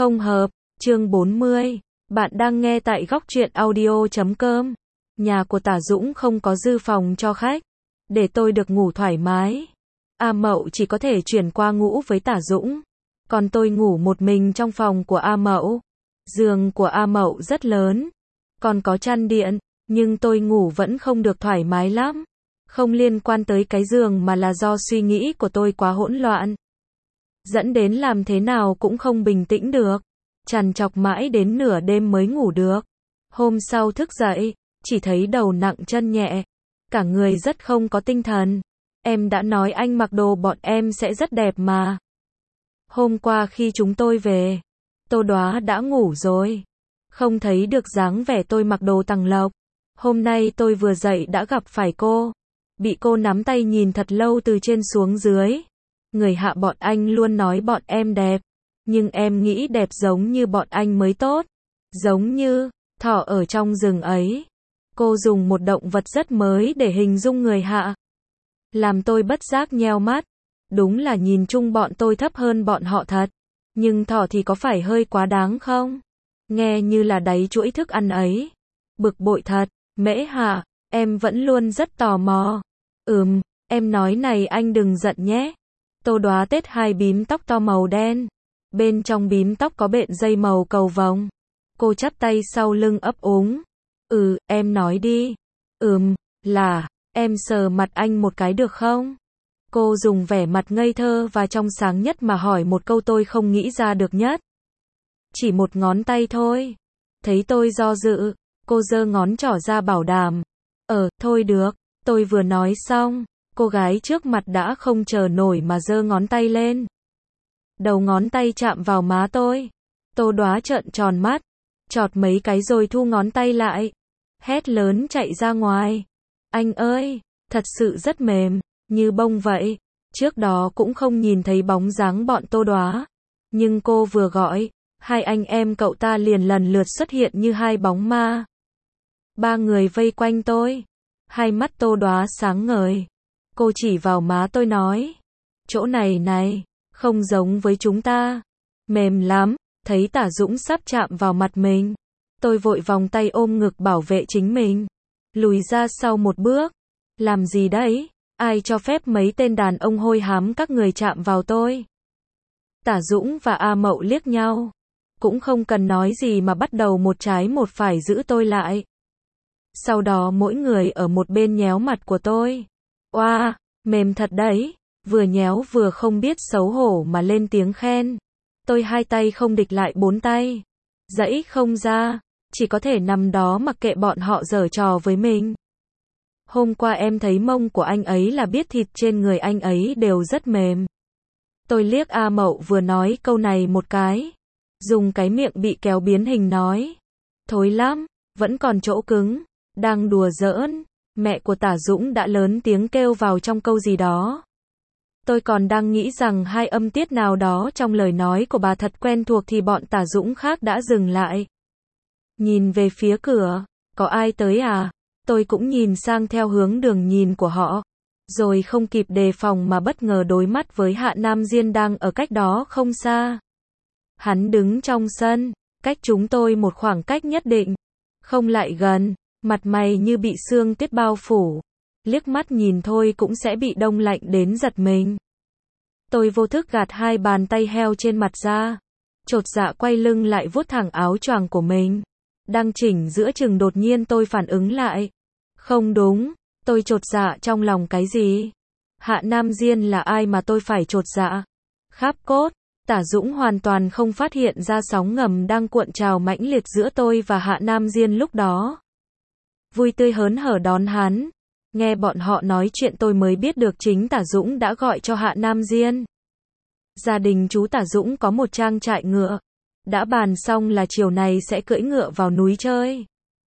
Không hợp, chương 40. Bạn đang nghe tại góc truyện audio.com. Nhà của Tả Dũng không có dư phòng cho khách, để tôi được ngủ thoải mái. A Mậu chỉ có thể chuyển qua ngủ với Tả Dũng, còn tôi ngủ một mình trong phòng của A Mậu. Giường của A Mậu rất lớn, còn có chăn điện, nhưng tôi ngủ vẫn không được thoải mái lắm. Không liên quan tới cái giường mà là do suy nghĩ của tôi quá hỗn loạn, dẫn đến làm thế nào cũng không bình tĩnh được, trằn trọc mãi đến nửa đêm mới ngủ được. Hôm sau thức dậy, chỉ thấy đầu nặng chân nhẹ, cả người rất không có tinh thần. Em đã nói anh mặc đồ bọn em sẽ rất đẹp mà. Hôm qua khi chúng tôi về, Tô Đoá đã ngủ rồi, không thấy được dáng vẻ tôi mặc đồ tầng lộc. Hôm nay tôi vừa dậy đã gặp phải cô, bị cô nắm tay nhìn thật lâu từ trên xuống dưới. Người hạ bọn anh luôn nói bọn em đẹp, nhưng em nghĩ đẹp giống như bọn anh mới tốt, giống như thỏ ở trong rừng ấy. Cô dùng một động vật rất mới để hình dung người hạ, làm tôi bất giác nheo mắt. Đúng là nhìn chung bọn tôi thấp hơn bọn họ thật, nhưng thỏ thì có phải hơi quá đáng không? Nghe như là đáy chuỗi thức ăn ấy. Bực bội thật. Mễ Hạ, em vẫn luôn rất tò mò. Em nói này anh đừng giận nhé. Tô Đoá tết hai bím tóc to màu đen, bên trong bím tóc có bện dây màu cầu vồng. Cô chắp tay sau lưng ấp úng. Em nói đi. Là, em sờ mặt anh một cái được không? Cô dùng vẻ mặt ngây thơ và trong sáng nhất mà hỏi một câu tôi không nghĩ ra được nhất. Chỉ một ngón tay thôi. Thấy tôi do dự, cô giơ ngón trỏ ra bảo đảm. Thôi được. Tôi vừa nói xong, cô gái trước mặt đã không chờ nổi mà giơ ngón tay lên. Đầu ngón tay chạm vào má tôi. Tô Đoá trợn tròn mắt, chọt mấy cái rồi thu ngón tay lại, hét lớn chạy ra ngoài. Anh ơi, thật sự rất mềm, như bông vậy. Trước đó cũng không nhìn thấy bóng dáng bọn Tô Đoá, nhưng cô vừa gọi, hai anh em cậu ta liền lần lượt xuất hiện như hai bóng ma. Ba người vây quanh tôi, hai mắt Tô Đoá sáng ngời. Cô chỉ vào má tôi nói, chỗ này này, không giống với chúng ta, mềm lắm. Thấy Tả Dũng sắp chạm vào mặt mình, tôi vội vòng tay ôm ngực bảo vệ chính mình, lùi ra sau một bước. Làm gì đấy? Ai cho phép mấy tên đàn ông hôi hám các người chạm vào tôi? Tả Dũng và A Mậu liếc nhau, cũng không cần nói gì mà bắt đầu một trái một phải giữ tôi lại. Sau đó mỗi người ở một bên nhéo mặt của tôi. Oa, mềm thật đấy. Vừa nhéo vừa không biết xấu hổ mà lên tiếng khen. Tôi hai tay không địch lại bốn tay, giãy không ra, chỉ có thể nằm đó mặc kệ bọn họ giở trò với mình. Hôm qua em thấy mông của anh ấy là biết thịt trên người anh ấy đều rất mềm. Tôi liếc A Mậu vừa nói câu này một cái, dùng cái miệng bị kéo biến hình nói. Thối lắm, vẫn còn chỗ cứng. Đang đùa giỡn, mẹ của Tả Dũng đã lớn tiếng kêu vào trong câu gì đó. Tôi còn đang nghĩ rằng hai âm tiết nào đó trong lời nói của bà thật quen thuộc thì bọn Tả Dũng khác đã dừng lại. Nhìn về phía cửa, có ai tới à? Tôi cũng nhìn sang theo hướng đường nhìn của họ, rồi không kịp đề phòng mà bất ngờ đối mắt với Hạ Nam Diên đang ở cách đó không xa. Hắn đứng trong sân, cách chúng tôi một khoảng cách nhất định, không lại gần, mặt mày như bị sương tuyết bao phủ. Liếc mắt nhìn thôi cũng sẽ bị đông lạnh đến giật mình. Tôi vô thức gạt hai bàn tay heo trên mặt ra, chột dạ quay lưng lại vuốt thẳng áo choàng của mình. Đang chỉnh giữa chừng đột nhiên tôi phản ứng lại. Không đúng, tôi chột dạ trong lòng cái gì? Hạ Nam Diên là ai mà tôi phải chột dạ? Kháp cốt, Tả Dũng hoàn toàn không phát hiện ra sóng ngầm đang cuộn trào mãnh liệt giữa tôi và Hạ Nam Diên lúc đó. Vui tươi hớn hở đón hắn. Nghe bọn họ nói chuyện tôi mới biết được chính Tả Dũng đã gọi cho Hạ Nam Diên. Gia đình chú Tả Dũng có một trang trại ngựa. Đã bàn xong là chiều này sẽ cưỡi ngựa vào núi chơi.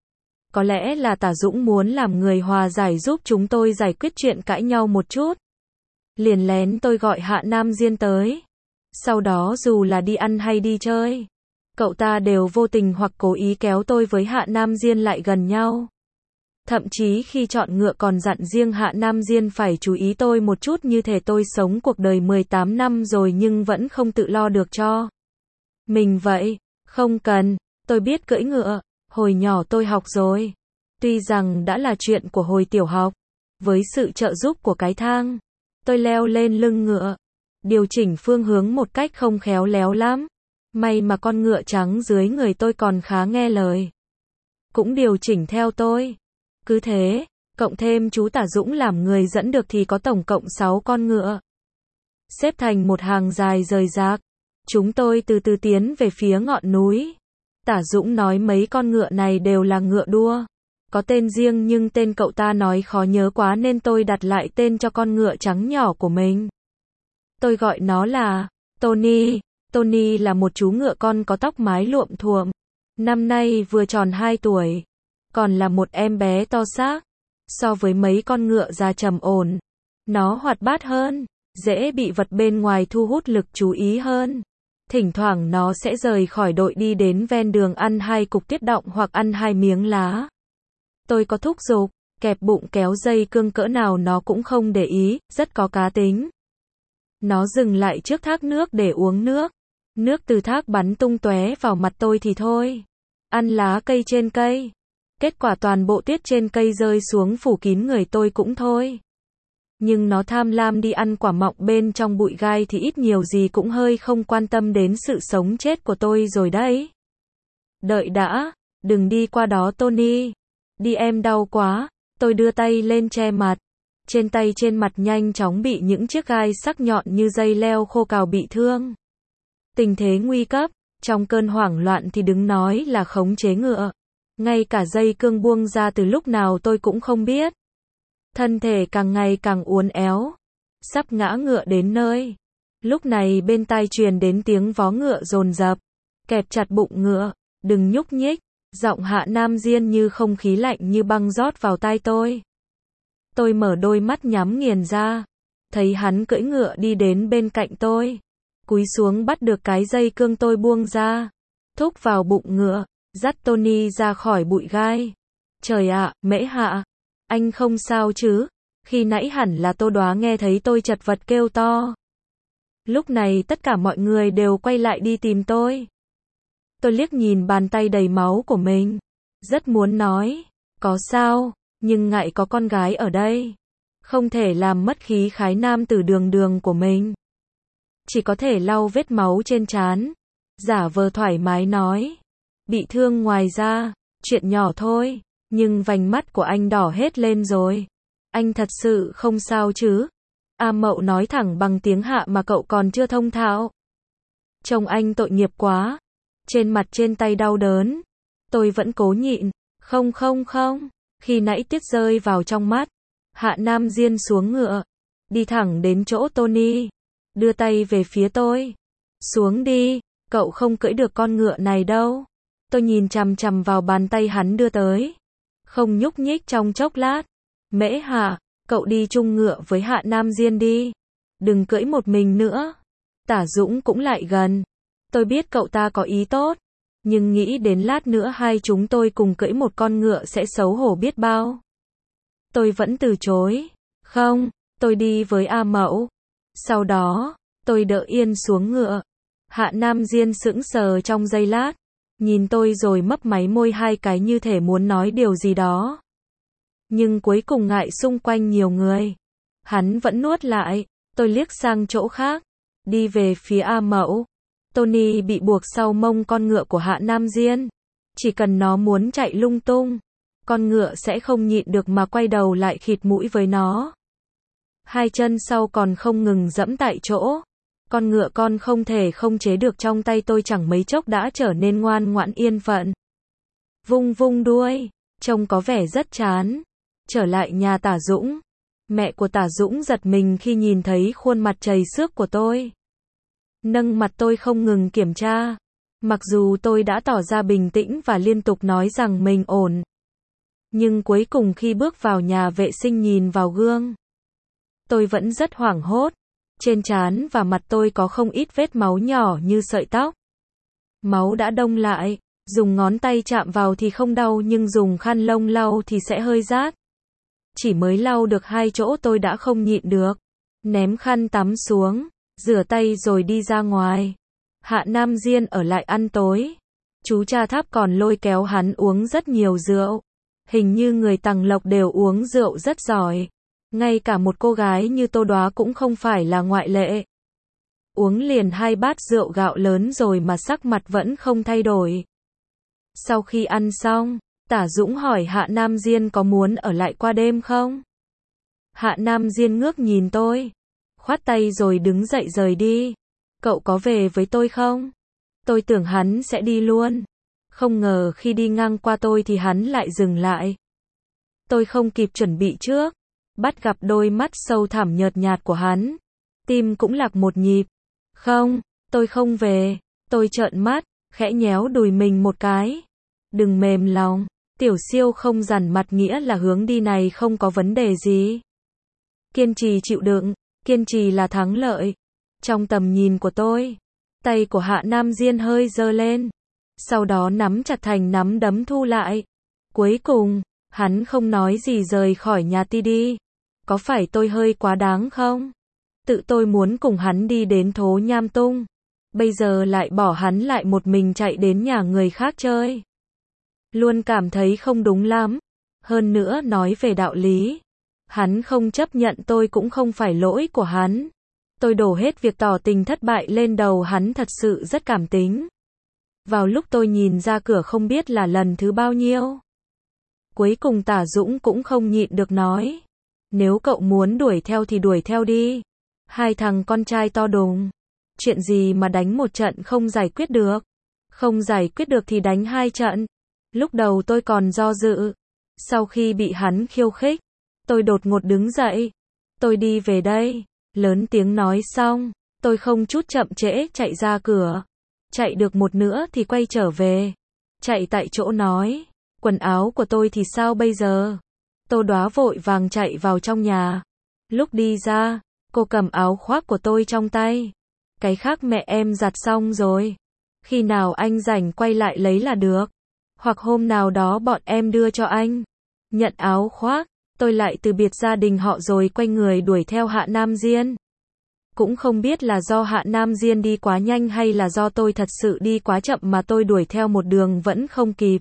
Có lẽ là Tả Dũng muốn làm người hòa giải giúp chúng tôi giải quyết chuyện cãi nhau một chút. Liền lén tôi gọi Hạ Nam Diên tới. Sau đó dù là đi ăn hay đi chơi, cậu ta đều vô tình hoặc cố ý kéo tôi với Hạ Nam Diên lại gần nhau. Thậm chí khi chọn ngựa còn dặn riêng Hạ Nam Diên phải chú ý tôi một chút, như thể tôi sống cuộc đời 18 năm rồi nhưng vẫn không tự lo được cho Mình vậy, không cần, tôi biết cưỡi ngựa, hồi nhỏ tôi học rồi. Tuy rằng đã là chuyện của hồi tiểu học, với sự trợ giúp của cái thang, tôi leo lên lưng ngựa, điều chỉnh phương hướng một cách không khéo léo lắm. May mà con ngựa trắng dưới người tôi còn khá nghe lời, cũng điều chỉnh theo tôi. Cứ thế, cộng thêm chú Tả Dũng làm người dẫn được thì có tổng cộng 6 con ngựa. Xếp thành một hàng dài rời rạc. Chúng tôi từ từ tiến về phía ngọn núi. Tả Dũng nói mấy con ngựa này đều là ngựa đua. Có tên riêng nhưng tên cậu ta nói khó nhớ quá nên tôi đặt lại tên cho con ngựa trắng nhỏ của mình. Tôi gọi nó là Tony. Tony là một chú ngựa con có tóc mái luộm thuộm. Năm nay vừa tròn 2 tuổi. Còn là một em bé to xác. So với mấy con ngựa già trầm ổn, nó hoạt bát hơn, dễ bị vật bên ngoài thu hút lực chú ý hơn. Thỉnh thoảng nó sẽ rời khỏi đội đi đến ven đường ăn 2 cục tiết động hoặc ăn 2 miếng lá. Tôi có thúc giục, kẹp bụng kéo dây cương cỡ nào nó cũng không để ý, rất có cá tính. Nó dừng lại trước thác nước để uống nước. Nước từ thác bắn tung tóe vào mặt tôi thì thôi. Ăn lá cây trên cây. Kết quả toàn bộ tuyết trên cây rơi xuống phủ kín người tôi cũng thôi. Nhưng nó tham lam đi ăn quả mọng bên trong bụi gai thì ít nhiều gì cũng hơi không quan tâm đến sự sống chết của tôi rồi đấy. Đợi đã, đừng đi qua đó Tony. Đi em đau quá. Tôi đưa tay lên che mặt. Trên tay trên mặt nhanh chóng bị những chiếc gai sắc nhọn như dây leo khô cào bị thương. Tình thế nguy cấp, trong cơn hoảng loạn thì đứng nói là khống chế ngựa. Ngay cả dây cương buông ra từ lúc nào tôi cũng không biết. Thân thể càng ngày càng uốn éo. Sắp ngã ngựa đến nơi. Lúc này bên tai truyền đến tiếng vó ngựa dồn dập. Kẹp chặt bụng ngựa. Đừng nhúc nhích. Giọng Hạ Nam Diên như không khí lạnh như băng rót vào tai tôi. Tôi mở đôi mắt nhắm nghiền ra. Thấy hắn cưỡi ngựa đi đến bên cạnh tôi. Cúi xuống bắt được cái dây cương tôi buông ra. Thúc vào bụng ngựa. Dắt Tony ra khỏi bụi gai. Trời ạ, Mễ Hạ. Anh không sao chứ? Khi nãy hẳn là Tô Đoá nghe thấy tôi chật vật kêu to. Lúc này tất cả mọi người đều quay lại đi tìm tôi. Tôi liếc nhìn bàn tay đầy máu của mình. Rất muốn nói, có sao, nhưng ngại có con gái ở đây. Không thể làm mất khí khái nam tử đường đường của mình. Chỉ có thể lau vết máu trên trán. Giả vờ thoải mái nói. Bị thương ngoài ra, chuyện nhỏ thôi, nhưng vành mắt của anh đỏ hết lên rồi. Anh thật sự không sao chứ? A Mậu nói thẳng bằng tiếng Hạ mà cậu còn chưa thông thạo. Trông anh tội nghiệp quá. Trên mặt trên tay đau đớn. Tôi vẫn cố nhịn. Không. Khi nãy tiết rơi vào trong mắt. Hạ Nam Diên xuống ngựa. Đi thẳng đến chỗ Tony. Đưa tay về phía tôi. Xuống đi, cậu không cưỡi được con ngựa này đâu. Tôi nhìn chằm chằm vào bàn tay hắn đưa tới. Không nhúc nhích trong chốc lát. Mễ Hạ, cậu đi chung ngựa với Hạ Nam Diên đi. Đừng cưỡi một mình nữa. Tả Dũng cũng lại gần. Tôi biết cậu ta có ý tốt. Nhưng nghĩ đến lát nữa hai chúng tôi cùng cưỡi một con ngựa sẽ xấu hổ biết bao. Tôi vẫn từ chối. Không, tôi đi với A Mậu. Sau đó, tôi đỡ Yên xuống ngựa. Hạ Nam Diên sững sờ trong giây lát. Nhìn tôi rồi mấp máy môi 2 cái như thể muốn nói điều gì đó. Nhưng cuối cùng ngại xung quanh nhiều người. Hắn vẫn nuốt lại. Tôi liếc sang chỗ khác. Đi về phía A Mậu. Tony bị buộc sau mông con ngựa của Hạ Nam Diên. Chỉ cần nó muốn chạy lung tung, con ngựa sẽ không nhịn được mà quay đầu lại khịt mũi với nó. 2 chân sau còn không ngừng dẫm tại chỗ. Con ngựa con không thể không chế được trong tay tôi chẳng mấy chốc đã trở nên ngoan ngoãn yên phận. Vung đuôi, trông có vẻ rất chán. Trở lại nhà Tả Dũng. Mẹ của Tả Dũng giật mình khi nhìn thấy khuôn mặt trầy xước của tôi. Nâng mặt tôi không ngừng kiểm tra. Mặc dù tôi đã tỏ ra bình tĩnh và liên tục nói rằng mình ổn. Nhưng cuối cùng khi bước vào nhà vệ sinh nhìn vào gương, tôi vẫn rất hoảng hốt. Trên trán và mặt tôi có không ít vết máu nhỏ như sợi tóc. Máu đã đông lại, dùng ngón tay chạm vào thì không đau nhưng dùng khăn lông lau thì sẽ hơi rát. Chỉ mới lau được 2 chỗ tôi đã không nhịn được. Ném khăn tắm xuống, rửa tay rồi đi ra ngoài. Hạ Nam Diên ở lại ăn tối. Chú Cha Tháp còn lôi kéo hắn uống rất nhiều rượu. Hình như người Tằng Lộc đều uống rượu rất giỏi. Ngay cả một cô gái như Tô Đoá cũng không phải là ngoại lệ. Uống liền 2 bát rượu gạo lớn rồi mà sắc mặt vẫn không thay đổi. Sau khi ăn xong, Tả Dũng hỏi Hạ Nam Diên có muốn ở lại qua đêm không? Hạ Nam Diên ngước nhìn tôi, khoát tay rồi đứng dậy rời đi. Cậu có về với tôi không? Tôi tưởng hắn sẽ đi luôn. Không ngờ khi đi ngang qua tôi thì hắn lại dừng lại. Tôi không kịp chuẩn bị trước, bắt gặp đôi mắt sâu thẳm nhợt nhạt của hắn. Tim cũng lạc một nhịp. Không, tôi không về. Tôi trợn mắt, khẽ nhéo đùi mình một cái. Đừng mềm lòng. Tiểu Siêu không dằn mặt nghĩa là hướng đi này không có vấn đề gì. Kiên trì chịu đựng, kiên trì là thắng lợi. Trong tầm nhìn của tôi, tay của Hạ Nam Diên hơi giơ lên. Sau đó nắm chặt thành nắm đấm thu lại. Cuối cùng, hắn không nói gì rời khỏi nhà ti đi. Có phải tôi hơi quá đáng không? Tự tôi muốn cùng hắn đi đến Thố Nham Tung. Bây giờ lại bỏ hắn lại một mình chạy đến nhà người khác chơi. Luôn cảm thấy không đúng lắm. Hơn nữa nói về đạo lý. Hắn không chấp nhận tôi cũng không phải lỗi của hắn. Tôi đổ hết việc tỏ tình thất bại lên đầu hắn, thật sự rất cảm tính. Vào lúc tôi nhìn ra cửa không biết là lần thứ bao nhiêu. Cuối cùng Tả Dũng cũng không nhịn được nói. Nếu cậu muốn đuổi theo thì đuổi theo đi. 2 thằng con trai to đùng. Chuyện gì mà đánh một trận không giải quyết được. Không giải quyết được thì đánh 2 trận. Lúc đầu tôi còn do dự. Sau khi bị hắn khiêu khích, tôi đột ngột đứng dậy. Tôi đi về đây. Lớn tiếng nói xong, tôi không chút chậm trễ chạy ra cửa. Chạy được một nửa thì quay trở về. Chạy tại chỗ nói, quần áo của tôi thì sao bây giờ? Tô Đoá vội vàng chạy vào trong nhà. Lúc đi ra, cô cầm áo khoác của tôi trong tay. Cái khác mẹ em giặt xong rồi. Khi nào anh rảnh quay lại lấy là được. Hoặc hôm nào đó bọn em đưa cho anh. Nhận áo khoác, tôi lại từ biệt gia đình họ rồi quay người đuổi theo Hạ Nam Diên. Cũng không biết là do Hạ Nam Diên đi quá nhanh hay là do tôi thật sự đi quá chậm mà tôi đuổi theo một đường vẫn không kịp.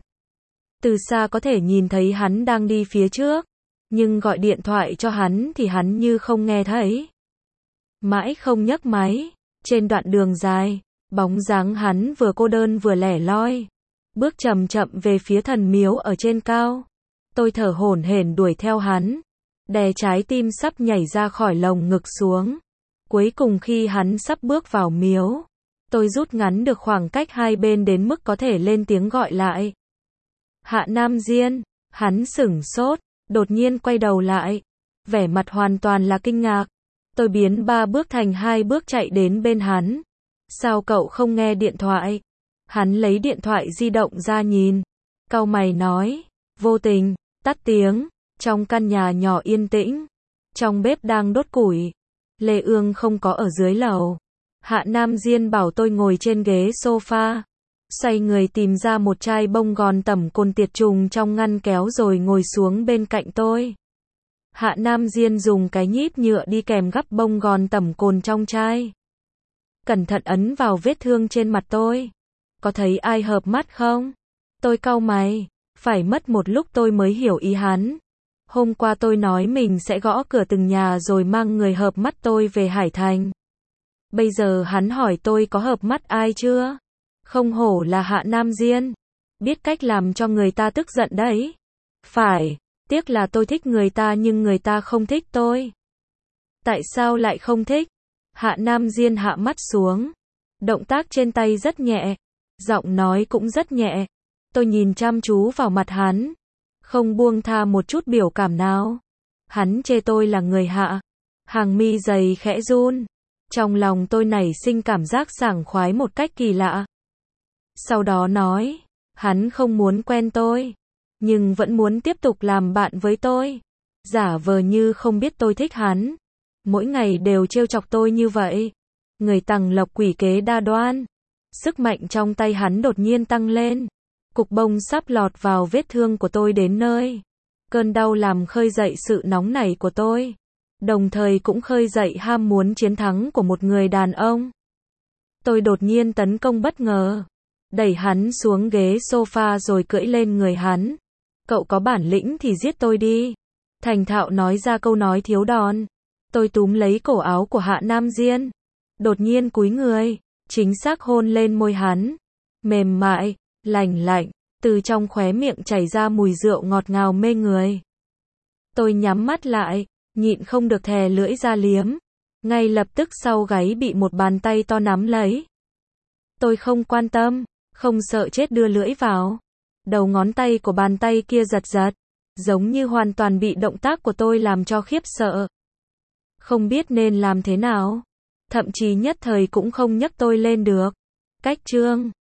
Từ xa có thể nhìn thấy hắn đang đi phía trước, nhưng gọi điện thoại cho hắn thì hắn như không nghe thấy. Mãi không nhấc máy, trên đoạn đường dài, bóng dáng hắn vừa cô đơn vừa lẻ loi, bước chậm chậm về phía thần miếu ở trên cao. Tôi thở hổn hển đuổi theo hắn, đè trái tim sắp nhảy ra khỏi lồng ngực xuống. Cuối cùng khi hắn sắp bước vào miếu, tôi rút ngắn được khoảng cách hai bên đến mức có thể lên tiếng gọi lại. Hạ Nam Diên, hắn sửng sốt, đột nhiên quay đầu lại, vẻ mặt hoàn toàn là kinh ngạc. Tôi biến 3 bước thành 2 bước chạy đến bên hắn. Sao cậu không nghe điện thoại? Hắn lấy điện thoại di động ra nhìn, cau mày nói, vô tình, tắt tiếng. Trong căn nhà nhỏ yên tĩnh, trong bếp đang đốt củi. Lê Ương không có ở dưới lầu. Hạ Nam Diên bảo tôi ngồi trên ghế sofa, xoay người tìm ra một chai bông gòn tẩm cồn tiệt trùng trong ngăn kéo rồi ngồi xuống bên cạnh tôi. Hạ Nam Diên dùng cái nhíp nhựa đi kèm gắp bông gòn tẩm cồn trong chai. Cẩn thận ấn vào vết thương trên mặt tôi. Có thấy ai hợp mắt không? Tôi cau mày, phải mất một lúc tôi mới hiểu ý hắn. Hôm qua tôi nói mình sẽ gõ cửa từng nhà rồi mang người hợp mắt tôi về Hải Thành. Bây giờ hắn hỏi tôi có hợp mắt ai chưa? Không hổ là Hạ Nam Diên. Biết cách làm cho người ta tức giận đấy. Phải, tiếc là tôi thích người ta nhưng người ta không thích tôi. Tại sao lại không thích? Hạ Nam Diên hạ mắt xuống. Động tác trên tay rất nhẹ. Giọng nói cũng rất nhẹ. Tôi nhìn chăm chú vào mặt hắn. Không buông tha một chút biểu cảm nào. Hắn chê tôi là người hạ. Hàng mi dày khẽ run. Trong lòng tôi nảy sinh cảm giác sảng khoái một cách kỳ lạ. Sau đó nói, hắn không muốn quen tôi, nhưng vẫn muốn tiếp tục làm bạn với tôi. Giả vờ như không biết tôi thích hắn. Mỗi ngày đều trêu chọc tôi như vậy. Người Tằng Lộc quỷ kế đa đoan. Sức mạnh trong tay hắn đột nhiên tăng lên. Cục bông sắp lọt vào vết thương của tôi đến nơi. Cơn đau làm khơi dậy sự nóng nảy của tôi. Đồng thời cũng khơi dậy ham muốn chiến thắng của một người đàn ông. Tôi đột nhiên tấn công bất ngờ. Đẩy hắn xuống ghế sofa rồi cưỡi lên người hắn. Cậu có bản lĩnh thì giết tôi đi. Thành thạo nói ra câu nói thiếu đòn. Tôi túm lấy cổ áo của Hạ Nam Diên. Đột nhiên cúi người. Chính xác hôn lên môi hắn. Mềm mại, lành lạnh. Từ trong khóe miệng chảy ra mùi rượu ngọt ngào mê người. Tôi nhắm mắt lại. Nhịn không được thè lưỡi ra liếm. Ngay lập tức sau gáy bị một bàn tay to nắm lấy. Tôi không quan tâm. Không sợ chết đưa lưỡi vào. Đầu ngón tay của bàn tay kia giật giật. Giống như hoàn toàn bị động tác của tôi làm cho khiếp sợ. Không biết nên làm thế nào. Thậm chí nhất thời cũng không nhấc tôi lên được. Cách chương